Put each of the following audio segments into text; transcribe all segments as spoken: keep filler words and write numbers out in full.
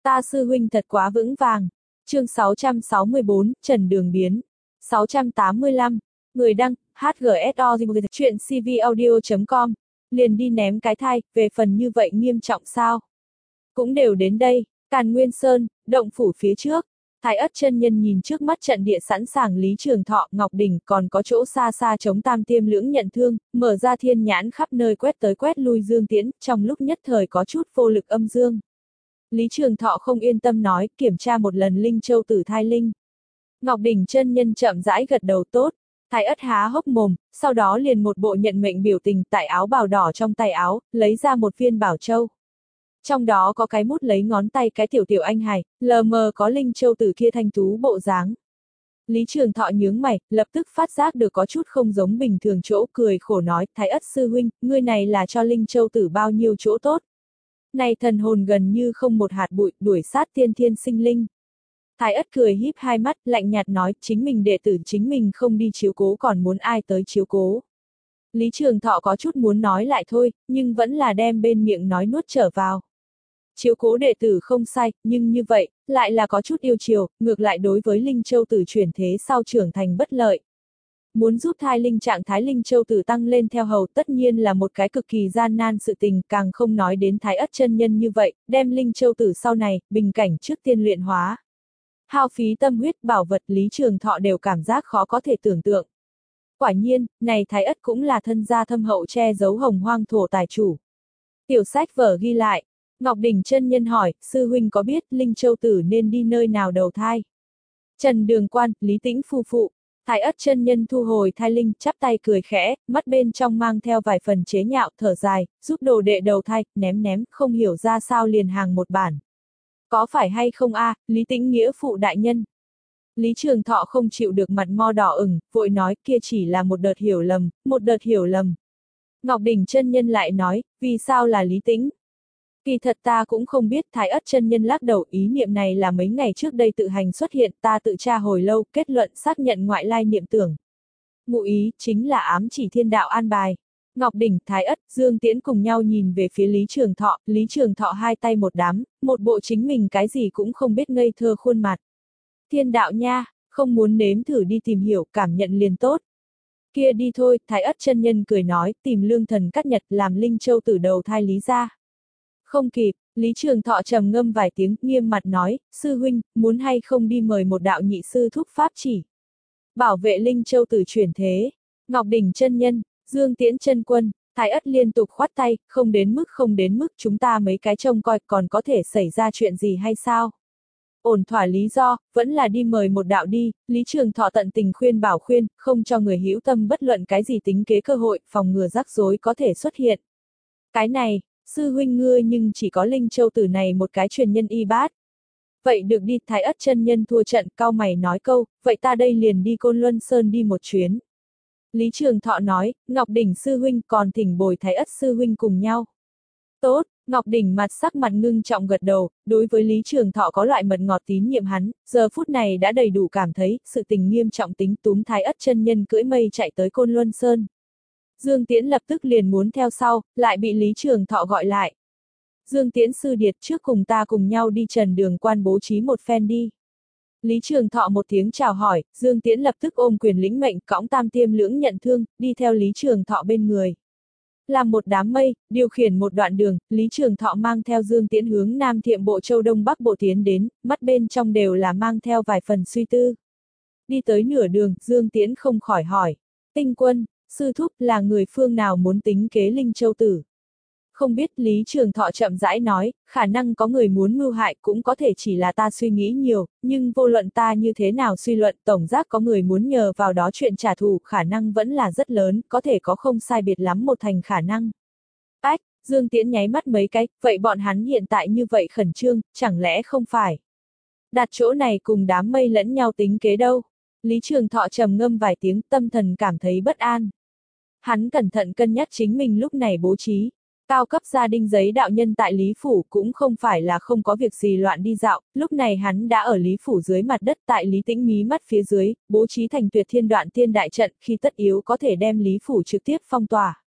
Ta sư huynh thật quá vững vàng. Chương sáu trăm sáu mươi bốn, Trần Đường Biến. sáu trăm tám mươi lăm, người đăng, hát giê ét o chuyện cvaudio chấm com. Liền đi ném cái thai, về phần như vậy nghiêm trọng sao? Cũng đều đến đây, Càn Nguyên Sơn, động phủ phía trước. Thái Ất chân nhân nhìn trước mắt trận địa sẵn sàng Lý Trường Thọ, Ngọc Đỉnh, còn có chỗ xa xa chống Tam Tiêm Lưỡng nhận thương, mở ra thiên nhãn khắp nơi quét tới quét lui Dương Tiễn, trong lúc nhất thời có chút vô lực âm dương. Lý Trường Thọ không yên tâm nói, kiểm tra một lần Linh Châu Tử thai linh. Ngọc Đỉnh chân nhân chậm rãi gật đầu tốt. Thái Ất há hốc mồm, sau đó liền một bộ nhận mệnh biểu tình tại áo bào đỏ trong tay áo, lấy ra một viên bảo châu. Trong đó có cái mút lấy ngón tay cái tiểu tiểu anh hài, lờ mờ có Linh Châu Tử kia thanh tú bộ dáng. Lý Trường Thọ nhướng mày, lập tức phát giác được có chút không giống bình thường chỗ, cười khổ nói, Thái Ất sư huynh, ngươi này là cho Linh Châu Tử bao nhiêu chỗ tốt. Này thần hồn gần như không một hạt bụi, đuổi sát tiên thiên sinh linh. Thái Ất cười híp hai mắt, lạnh nhạt nói, chính mình đệ tử chính mình không đi chiếu cố còn muốn ai tới chiếu cố. Lý Trường Thọ có chút muốn nói lại thôi, nhưng vẫn là đem bên miệng nói nuốt trở vào. Chiếu cố đệ tử không sai, nhưng như vậy, lại là có chút yêu chiều, ngược lại đối với Linh Châu Tử chuyển thế sau trưởng thành bất lợi. Muốn giúp thai linh trạng thái Linh Châu Tử tăng lên theo hầu tất nhiên là một cái cực kỳ gian nan sự tình, càng không nói đến Thái Ất chân nhân như vậy, đem Linh Châu Tử sau này, bình cảnh trước tiên luyện hóa. Hao phí tâm huyết bảo vật Lý Trường Thọ đều cảm giác khó có thể tưởng tượng. Quả nhiên, này Thái Ất cũng là thân gia thâm hậu che giấu hồng hoang thổ tài chủ. Tiểu sách vở ghi lại, Ngọc Đỉnh chân nhân hỏi, sư huynh có biết Linh Châu Tử nên đi nơi nào đầu thai? Trần Đường Quan, Lý Tĩnh phu phụ. Thái Ất chân nhân thu hồi thai linh, chắp tay cười khẽ, mắt bên trong mang theo vài phần chế nhạo, thở dài, giúp đồ đệ đầu thai, ném ném, không hiểu ra sao liền hàng một bản. Có phải hay không a, à, Lý Tĩnh nghĩa phụ đại nhân? Lý Trường Thọ không chịu được mặt mo đỏ ửng, vội nói kia chỉ là một đợt hiểu lầm, một đợt hiểu lầm. Ngọc Đỉnh chân nhân lại nói, vì sao là Lý Tĩnh? Kỳ thật ta cũng không biết. Thái Ất chân nhân lắc đầu, ý niệm này là mấy ngày trước đây tự hành xuất hiện, ta tự tra hồi lâu, kết luận xác nhận ngoại lai niệm tưởng. Ngụ ý, chính là ám chỉ thiên đạo an bài. Ngọc Đỉnh, Thái Ất, Dương Tiễn cùng nhau nhìn về phía Lý Trường Thọ, Lý Trường Thọ hai tay một đám, một bộ chính mình cái gì cũng không biết ngây thơ khuôn mặt. Thiên đạo nha, không muốn nếm thử đi tìm hiểu, cảm nhận liền tốt. Kia đi thôi, Thái Ất chân nhân cười nói, tìm lương thần cắt nhật làm Linh Châu Tử đầu thai Lý ra. Không kịp, Lý Trường Thọ trầm ngâm vài tiếng, nghiêm mặt nói, sư huynh, muốn hay không đi mời một đạo nhị sư thúc pháp chỉ. Bảo vệ Linh Châu Tử chuyển thế. Ngọc Đỉnh chân nhân, Dương Tiễn chân quân, Thái Ất liên tục khoát tay, không đến mức không đến mức chúng ta mấy cái trông coi còn có thể xảy ra chuyện gì hay sao? Ổn thỏa lý do, vẫn là đi mời một đạo đi. Lý Trường Thọ tận tình khuyên bảo khuyên, không cho người hữu tâm bất luận cái gì tính kế cơ hội, phòng ngừa rắc rối có thể xuất hiện. Cái này, sư huynh ngươi nhưng chỉ có Linh Châu Tử này một cái truyền nhân y bát. Vậy được đi, Thái Ất chân nhân thua trận, cau mày nói câu, vậy ta đây liền đi Côn Luân Sơn đi một chuyến. Lý Trường Thọ nói, Ngọc Đỉnh sư huynh còn thỉnh bồi Thái Ất sư huynh cùng nhau. Tốt, Ngọc Đỉnh mặt sắc mặt ngưng trọng gật đầu, đối với Lý Trường Thọ có loại mật ngọt tín nhiệm hắn, giờ phút này đã đầy đủ cảm thấy, sự tình nghiêm trọng tính túm Thái Ất chân nhân cưỡi mây chạy tới Côn Luân Sơn. Dương Tiễn lập tức liền muốn theo sau, lại bị Lý Trường Thọ gọi lại. Dương Tiễn sư điệt trước cùng ta cùng nhau đi Trần Đường Quan bố trí một phen đi. Lý Trường Thọ một tiếng chào hỏi, Dương Tiễn lập tức ôm quyền lĩnh mệnh cõng Tam Tiêm Lưỡng nhận thương, đi theo Lý Trường Thọ bên người. Làm một đám mây, điều khiển một đoạn đường, Lý Trường Thọ mang theo Dương Tiễn hướng Nam Thiệm Bộ Châu Đông Bắc Bộ tiến đến, mắt bên trong đều là mang theo vài phần suy tư. Đi tới nửa đường, Dương Tiễn không khỏi hỏi, Tinh Quân, sư thúc là người phương nào muốn tính kế Linh Châu Tử? Không biết, Lý Trường Thọ chậm rãi nói, khả năng có người muốn mưu hại, cũng có thể chỉ là ta suy nghĩ nhiều, nhưng vô luận ta như thế nào suy luận, tổng giác có người muốn nhờ vào đó chuyện trả thù, khả năng vẫn là rất lớn, có thể có không sai biệt lắm một thành khả năng. Ách, Dương Tiễn nháy mắt mấy cái, vậy bọn hắn hiện tại như vậy khẩn trương, chẳng lẽ không phải đặt chỗ này cùng đám mây lẫn nhau tính kế đâu? Lý Trường Thọ trầm ngâm vài tiếng, tâm thần cảm thấy bất an. Hắn cẩn thận cân nhắc chính mình lúc này bố trí. Cao cấp gia đình giấy đạo nhân tại Lý Phủ cũng không phải là không có việc gì loạn đi dạo, lúc này hắn đã ở Lý Phủ dưới mặt đất tại Lý Tĩnh mí mắt phía dưới, bố trí thành Tuyệt Thiên Đoạn Tiên đại trận, khi tất yếu có thể đem Lý Phủ trực tiếp phong tỏa.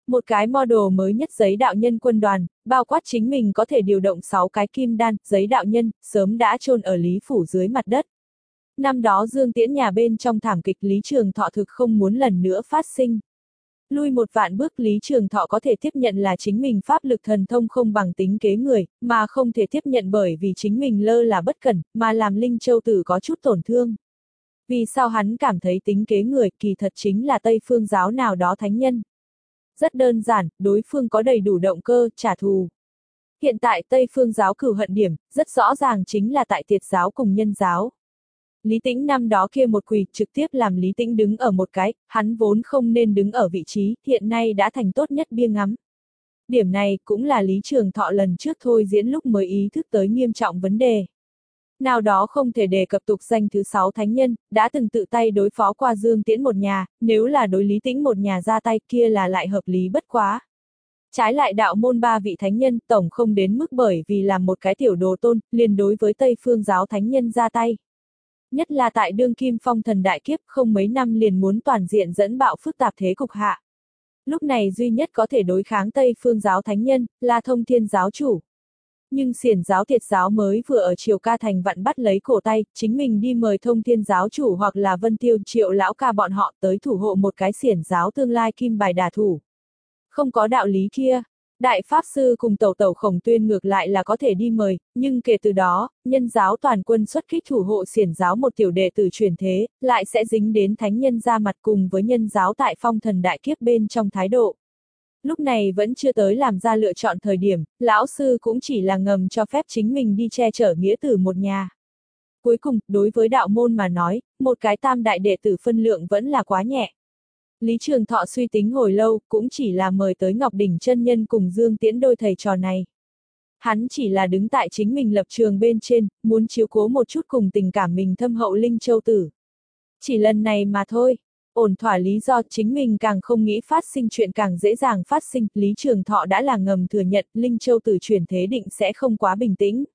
Một cái model mới nhất giấy đạo nhân quân đoàn, bao quát chính mình có thể điều động sáu cái kim đan, giấy đạo nhân, sớm đã chôn ở Lý Phủ dưới mặt đất. Năm đó Dương Tiễn nhà bên trong thảm kịch Lý Trường Thọ thực không muốn lần nữa phát sinh. Lui một vạn bước Lý Trường Thọ có thể tiếp nhận là chính mình pháp lực thần thông không bằng tính kế người, mà không thể tiếp nhận bởi vì chính mình lơ là bất cẩn, mà làm Linh Châu Tử có chút tổn thương. Vì sao hắn cảm thấy tính kế người, kỳ thật chính là Tây Phương giáo nào đó thánh nhân. Rất đơn giản, đối phương có đầy đủ động cơ, trả thù. Hiện tại Tây Phương giáo cửu hận điểm, rất rõ ràng chính là tại Tiệt giáo cùng Nhân giáo. Lý Tĩnh năm đó kia một quỳ, trực tiếp làm Lý Tĩnh đứng ở một cái, hắn vốn không nên đứng ở vị trí, hiện nay đã thành tốt nhất bia ngắm. Điểm này cũng là Lý Trường Thọ lần trước thôi diễn lúc mới ý thức tới nghiêm trọng vấn đề. Nào đó không thể đề cập tục danh thứ sáu thánh nhân, đã từng tự tay đối phó qua Dương Tiễn một nhà, nếu là đối Lý Tĩnh một nhà ra tay kia là lại hợp lý bất quá. Trái lại đạo môn ba vị thánh nhân tổng không đến mức bởi vì làm một cái tiểu đồ tôn, liền đối với Tây Phương giáo thánh nhân ra tay. Nhất là tại đương kim phong thần đại kiếp không mấy năm liền muốn toàn diện dẫn bạo phức tạp thế cục hạ. Lúc này duy nhất có thể đối kháng Tây Phương giáo thánh nhân, là Thông Thiên giáo chủ. Nhưng xiển giáo Tiệt giáo mới vừa ở Triều Ca Thành vặn bắt lấy cổ tay, chính mình đi mời Thông Thiên giáo chủ hoặc là Vân Tiêu Triệu lão ca bọn họ tới thủ hộ một cái xiển giáo tương lai kim bài đả thủ. Không có đạo lý kia. Đại Pháp Sư cùng Tẩu Tẩu Khổng Tuyên ngược lại là có thể đi mời, nhưng kể từ đó, Nhân giáo toàn quân xuất kích thủ hộ xiển giáo một tiểu đệ tử truyền thế, lại sẽ dính đến thánh nhân ra mặt cùng với Nhân giáo tại phong thần đại kiếp bên trong thái độ. Lúc này vẫn chưa tới làm ra lựa chọn thời điểm, lão sư cũng chỉ là ngầm cho phép chính mình đi che chở nghĩa tử một nhà. Cuối cùng, đối với đạo môn mà nói, một cái tam đại đệ tử phân lượng vẫn là quá nhẹ. Lý Trường Thọ suy tính hồi lâu, cũng chỉ là mời tới Ngọc Đỉnh chân nhân cùng Dương Tiễn đôi thầy trò này. Hắn chỉ là đứng tại chính mình lập trường bên trên, muốn chiếu cố một chút cùng tình cảm mình thâm hậu Linh Châu Tử. Chỉ lần này mà thôi. Ổn thỏa lý do chính mình càng không nghĩ phát sinh chuyện càng dễ dàng phát sinh, Lý Trường Thọ đã là ngầm thừa nhận Linh Châu Tử chuyển thế định sẽ không quá bình tĩnh.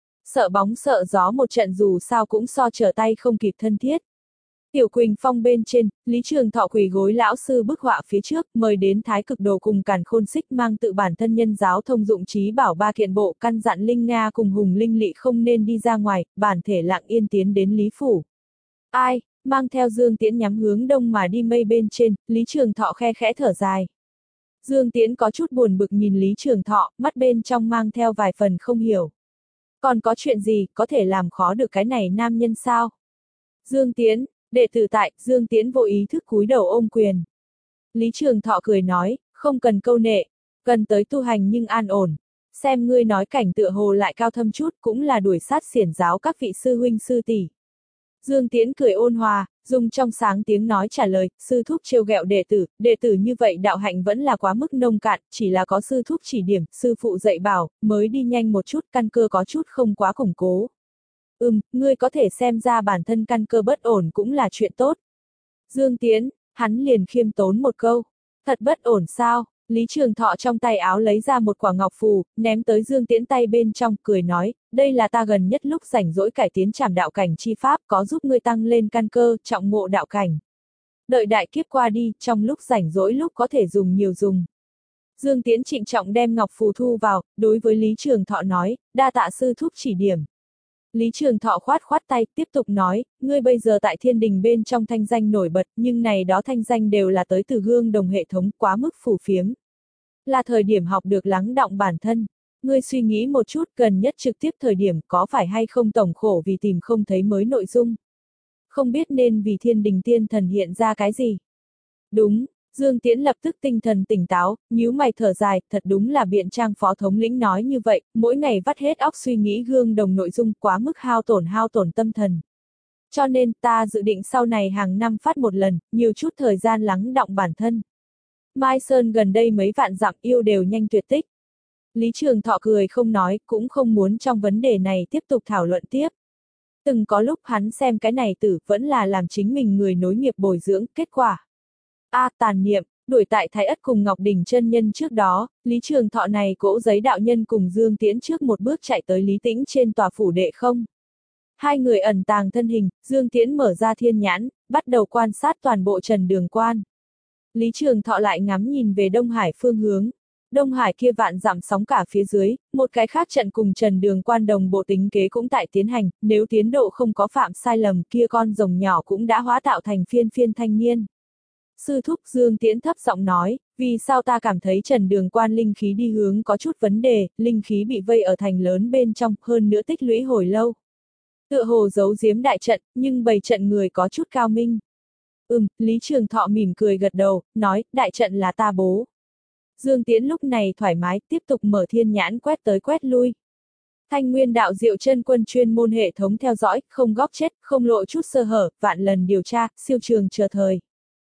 Sợ bóng sợ gió một trận dù sao cũng so trở tay không kịp thân thiết. Tiểu Quỳnh Phong bên trên, Lý Trường Thọ quỳ gối lão sư bức họa phía trước, mời đến Thái Cực Đồ cùng Càn Khôn Xích mang tự bản thân Nhân giáo thông dụng trí bảo ba kiện bộ, căn dặn Linh Nga cùng Hùng Linh Lị không nên đi ra ngoài, bản thể lặng yên tiến đến Lý Phủ. Ai, mang theo Dương Tiễn nhắm hướng đông mà đi mây bên trên, Lý Trường Thọ khe khẽ thở dài. Dương Tiễn có chút buồn bực nhìn Lý Trường Thọ, mắt bên trong mang theo vài phần không hiểu. Còn có chuyện gì, có thể làm khó được cái này nam nhân sao? Dương Tiễn, đệ tử tại, Dương Tiễn vô ý thức cúi đầu ôm quyền. Lý Trường Thọ cười nói, không cần câu nệ, cần tới tu hành nhưng an ổn. Xem ngươi nói cảnh tựa hồ lại cao thâm chút cũng là đuổi sát xiển giáo các vị sư huynh sư tỷ. Dương Tiễn cười ôn hòa, dùng trong sáng tiếng nói trả lời, sư thúc trêu ghẹo đệ tử, đệ tử như vậy đạo hạnh vẫn là quá mức nông cạn, chỉ là có sư thúc chỉ điểm, sư phụ dạy bảo, mới đi nhanh một chút, căn cơ có chút không quá củng cố. Ừm, ngươi có thể xem ra bản thân căn cơ bất ổn cũng là chuyện tốt. Dương Tiễn, hắn liền khiêm tốn một câu, thật bất ổn sao? Lý Trường Thọ trong tay áo lấy ra một quả ngọc phù, ném tới Dương Tiễn tay bên trong, cười nói, đây là ta gần nhất lúc rảnh rỗi cải tiến trảm đạo cảnh chi pháp, có giúp ngươi tăng lên căn cơ, trọng ngộ đạo cảnh. Đợi đại kiếp qua đi, trong lúc rảnh rỗi lúc có thể dùng nhiều dùng. Dương Tiễn trịnh trọng đem ngọc phù thu vào, đối với Lý Trường Thọ nói, đa tạ sư thúc chỉ điểm. Lý Trường Thọ khoát khoát tay, tiếp tục nói, ngươi bây giờ tại thiên đình bên trong thanh danh nổi bật, nhưng này đó thanh danh đều là tới từ gương đồng hệ thống, quá mức phù phiếm. Là thời điểm học được lắng đọng bản thân. Ngươi suy nghĩ một chút, gần nhất trực tiếp thời điểm có phải hay không tổng khổ vì tìm không thấy mới nội dung. Không biết nên vì thiên đình tiên thần hiện ra cái gì. Đúng. Dương Tiễn lập tức tinh thần tỉnh táo, nhíu mày thở dài, thật đúng là biện trang phó thống lĩnh nói như vậy, mỗi ngày vắt hết óc suy nghĩ gương đồng nội dung quá mức hao tổn hao tổn tâm thần. Cho nên ta dự định sau này hàng năm phát một lần, nhiều chút thời gian lắng đọng bản thân. Mai Sơn gần đây mấy vạn dặm yêu đều nhanh tuyệt tích. Lý Trường Thọ cười không nói, cũng không muốn trong vấn đề này tiếp tục thảo luận tiếp. Từng có lúc hắn xem cái này tử vẫn là làm chính mình người nối nghiệp bồi dưỡng, kết quả. A à, tàn niệm, đuổi tại Thái Ất cùng Ngọc Đỉnh chân nhân trước đó, Lý Trường Thọ này cỗ giấy đạo nhân cùng Dương Tiễn trước một bước chạy tới Lý Tĩnh trên tòa phủ đệ không. Hai người ẩn tàng thân hình, Dương Tiễn mở ra thiên nhãn, bắt đầu quan sát toàn bộ trần đường quan. Lý Trường Thọ lại ngắm nhìn về Đông Hải phương hướng. Đông Hải kia vạn dặm sóng cả phía dưới, một cái khác trận cùng Trần Đường Quan đồng bộ tính kế cũng tại tiến hành, nếu tiến độ không có phạm sai lầm kia con rồng nhỏ cũng đã hóa tạo thành phiên phiên thanh niên. Sư thúc Dương Tiễn thấp giọng nói, vì sao ta cảm thấy Trần Đường Quan linh khí đi hướng có chút vấn đề, linh khí bị vây ở thành lớn bên trong, hơn nữa tích lũy hồi lâu. Tựa hồ giấu giếm đại trận, nhưng bày trận người có chút cao minh. Ừm, Lý Trường Thọ mỉm cười gật đầu, nói, đại trận là ta bố. Dương Tiễn lúc này thoải mái, tiếp tục mở thiên nhãn quét tới quét lui. Thanh Nguyên đạo diệu chân quân chuyên môn hệ thống theo dõi, không góp chết, không lộ chút sơ hở, vạn lần điều tra, siêu trường chờ thời.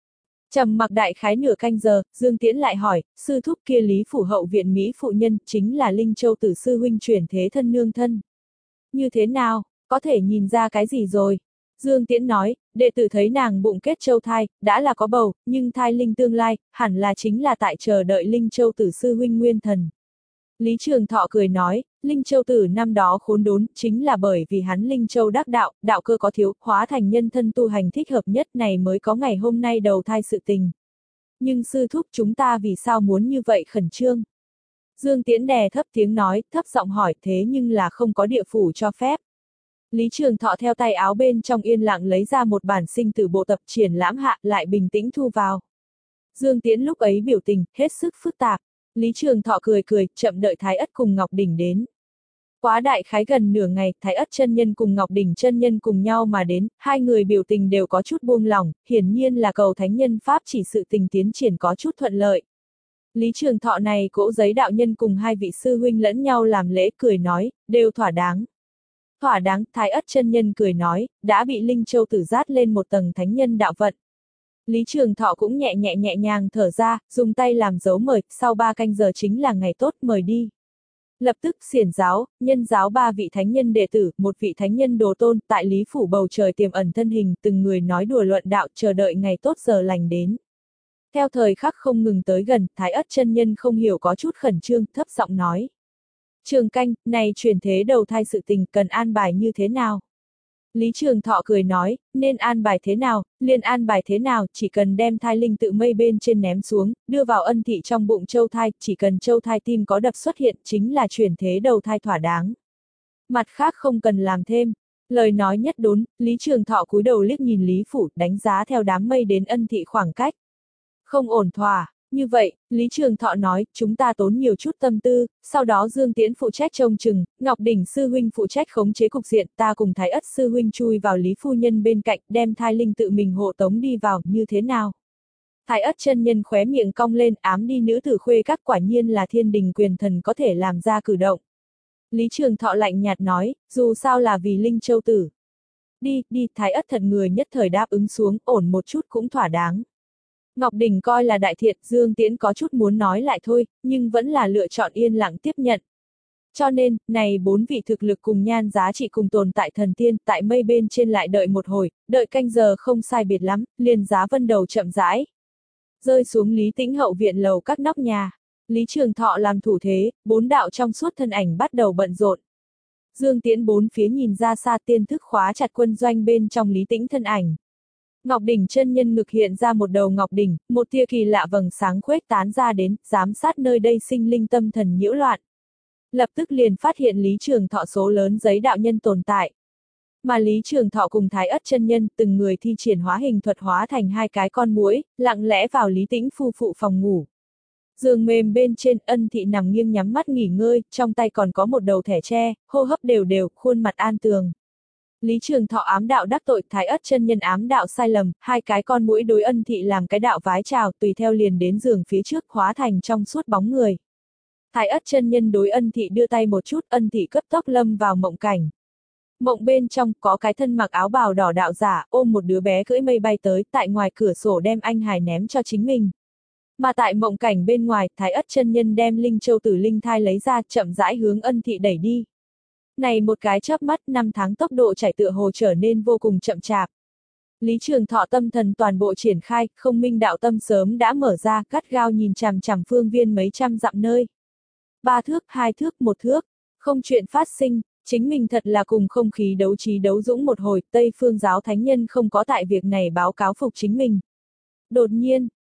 Trầm mặc đại khái nửa canh giờ, Dương Tiễn lại hỏi, sư thúc kia Lý Phủ hậu viện Mỹ phụ nhân, chính là Linh Châu tử sư huynh chuyển thế thân nương thân. Như thế nào, có thể nhìn ra cái gì rồi? Dương Tiễn nói, đệ tử thấy nàng bụng kết châu thai, đã là có bầu, nhưng thai linh tương lai, hẳn là chính là tại chờ đợi Linh Châu tử sư huynh nguyên thần. Lý Trường Thọ cười nói, Linh Châu tử năm đó khốn đốn, chính là bởi vì hắn Linh Châu đắc đạo, đạo cơ có thiếu, hóa thành nhân thân tu hành thích hợp nhất này mới có ngày hôm nay đầu thai sự tình. Nhưng sư thúc chúng ta vì sao muốn như vậy khẩn trương? Dương Tiễn đè thấp tiếng nói, thấp giọng hỏi thế nhưng là không có địa phủ cho phép. Lý Trường Thọ theo tay áo bên trong yên lặng lấy ra một bản sinh tử bộ tập triển lãm hạ lại bình tĩnh thu vào. Dương Tiễn lúc ấy biểu tình, hết sức phức tạp. Lý Trường Thọ cười cười, chậm đợi Thái Ất cùng Ngọc Đỉnh đến. Quá đại khái gần nửa ngày, Thái Ất chân nhân cùng Ngọc Đỉnh chân nhân cùng nhau mà đến, hai người biểu tình đều có chút buông lỏng, hiển nhiên là cầu thánh nhân pháp chỉ sự tình tiến triển có chút thuận lợi. Lý Trường Thọ này cỗ giấy đạo nhân cùng hai vị sư huynh lẫn nhau làm lễ cười nói, đều thỏa đáng. Thỏa đáng, Thái Ất chân nhân cười nói, đã bị Linh Châu tử dát lên một tầng thánh nhân đạo vận. Lý Trường Thọ cũng nhẹ nhẹ nhẹ nhàng thở ra, dùng tay làm dấu mời, sau ba canh giờ chính là ngày tốt, mời đi. Lập tức xiển giáo, nhân giáo ba vị thánh nhân đệ tử, một vị thánh nhân đồ tôn, tại Lý Phủ bầu trời tiềm ẩn thân hình, từng người nói đùa luận đạo, chờ đợi ngày tốt giờ lành đến. Theo thời khắc không ngừng tới gần, Thái Ất chân nhân không hiểu có chút khẩn trương, thấp giọng nói. Trường canh, này truyền thế đầu thai sự tình cần an bài như thế nào? Lý Trường Thọ cười nói, nên an bài thế nào, liền an bài thế nào, chỉ cần đem thai linh tự mây bên trên ném xuống, đưa vào ân thị trong bụng châu thai, chỉ cần châu thai tim có đập xuất hiện, chính là chuyển thế đầu thai thỏa đáng. Mặt khác không cần làm thêm. Lời nói nhất đốn, Lý Trường Thọ cúi đầu liếc nhìn Lý Phủ, đánh giá theo đám mây đến ân thị khoảng cách. Không ổn thỏa. Như vậy, Lý Trường Thọ nói, chúng ta tốn nhiều chút tâm tư, sau đó Dương Tiễn phụ trách trông chừng, Ngọc Đỉnh sư huynh phụ trách khống chế cục diện, ta cùng Thái Ất sư huynh chui vào Lý phu nhân bên cạnh, đem thai linh tự mình hộ tống đi vào, như thế nào? Thái Ất chân nhân khóe miệng cong lên, ám đi nữ tử khuê các quả nhiên là thiên đình quyền thần có thể làm ra cử động. Lý Trường Thọ lạnh nhạt nói, dù sao là vì Linh Châu tử. Đi, đi, Thái Ất thật người nhất thời đáp ứng xuống, ổn một chút cũng thỏa đáng. Ngọc Đình coi là đại thiện, Dương Tiễn có chút muốn nói lại thôi, nhưng vẫn là lựa chọn yên lặng tiếp nhận. Cho nên, này bốn vị thực lực cùng nhan giá trị cùng tồn tại thần tiên, tại mây bên trên lại đợi một hồi, đợi canh giờ không sai biệt lắm, liền giá vân đầu chậm rãi. Rơi xuống Lý Tĩnh hậu viện lầu các nóc nhà. Lý Trường Thọ làm thủ thế, bốn đạo trong suốt thân ảnh bắt đầu bận rộn. Dương Tiễn bốn phía nhìn ra xa tiên thức khóa chặt quân doanh bên trong Lý Tĩnh thân ảnh. Ngọc Đỉnh chân nhân ngực hiện ra một đầu ngọc đỉnh, một tia kỳ lạ vầng sáng khuếch tán ra đến, giám sát nơi đây sinh linh tâm thần nhiễu loạn. Lập tức liền phát hiện Lý Trường Thọ số lớn giấy đạo nhân tồn tại. Mà Lý Trường Thọ cùng Thái Ất chân nhân, từng người thi triển hóa hình thuật hóa thành hai cái con muỗi, lặng lẽ vào Lý Tĩnh phu phụ phòng ngủ. Giường mềm bên trên, ân thị nằm nghiêng nhắm mắt nghỉ ngơi, trong tay còn có một đầu thẻ tre, hô hấp đều đều, khuôn mặt an tường. Lý Trường Thọ ám đạo đắc tội, Thái Ất chân nhân ám đạo sai lầm, hai cái con muỗi đối ân thị làm cái đạo vái chào, tùy theo liền đến giường phía trước hóa thành trong suốt bóng người. Thái Ất chân nhân đối ân thị đưa tay một chút, ân thị cấp tốc lâm vào mộng cảnh. Mộng bên trong có cái thân mặc áo bào đỏ đạo giả, ôm một đứa bé cưỡi mây bay tới, tại ngoài cửa sổ đem anh hài ném cho chính mình. Mà tại mộng cảnh bên ngoài, Thái Ất chân nhân đem Linh Châu tử linh thai lấy ra, chậm rãi hướng ân thị đẩy đi. Này một cái chớp mắt, năm tháng tốc độ chảy tựa hồ trở nên vô cùng chậm chạp. Lý Trường Thọ tâm thần toàn bộ triển khai, không minh đạo tâm sớm đã mở ra, gắt gao nhìn chằm chằm phương viên mấy trăm dặm nơi. Ba thước, hai thước, một thước, không chuyện phát sinh, chính mình thật là cùng không khí đấu trí đấu dũng một hồi, Tây Phương giáo thánh nhân không có tại việc này báo cáo phục chính mình. Đột nhiên,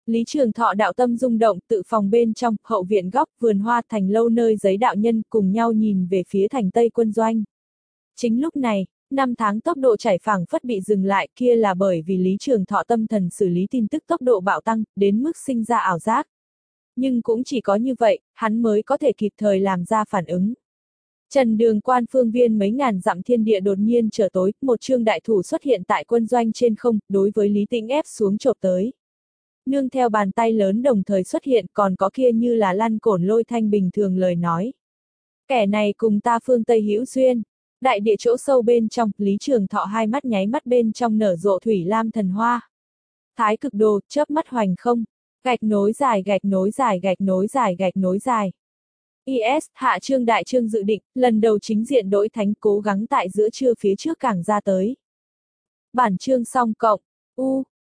Lý Trường Thọ đạo tâm rung động, tự phòng bên trong, hậu viện góc, vườn hoa, thành lâu nơi giấy đạo nhân cùng nhau nhìn về phía thành Tây quân doanh. Chính lúc này, năm tháng tốc độ chảy phảng phất bị dừng lại, kia là bởi vì Lý Trường Thọ tâm thần xử lý tin tức tốc độ bạo tăng, đến mức sinh ra ảo giác. Nhưng cũng chỉ có như vậy, hắn mới có thể kịp thời làm ra phản ứng. Trần Đường quan phương viên mấy ngàn dặm thiên địa đột nhiên trở tối, một trương đại thủ xuất hiện tại quân doanh trên không, đối với Lý Tĩnh ép xuống chộp tới. Nương theo bàn tay lớn đồng thời xuất hiện, còn có kia như là lăn cổn lôi thanh bình thường lời nói. Kẻ này cùng ta phương Tây hữu duyên. Đại địa chỗ sâu bên trong, Lý Trường Thọ hai mắt nháy mắt bên trong nở rộ thủy lam thần hoa. Thái cực đồ, chớp mắt hoành không. Gạch nối dài gạch nối dài gạch nối dài gạch nối dài. i ét, hạ trương đại trương dự định, lần đầu chính diện đối thánh cố gắng tại giữa trưa phía trước càng ra tới. Bản chương xong cộng, U,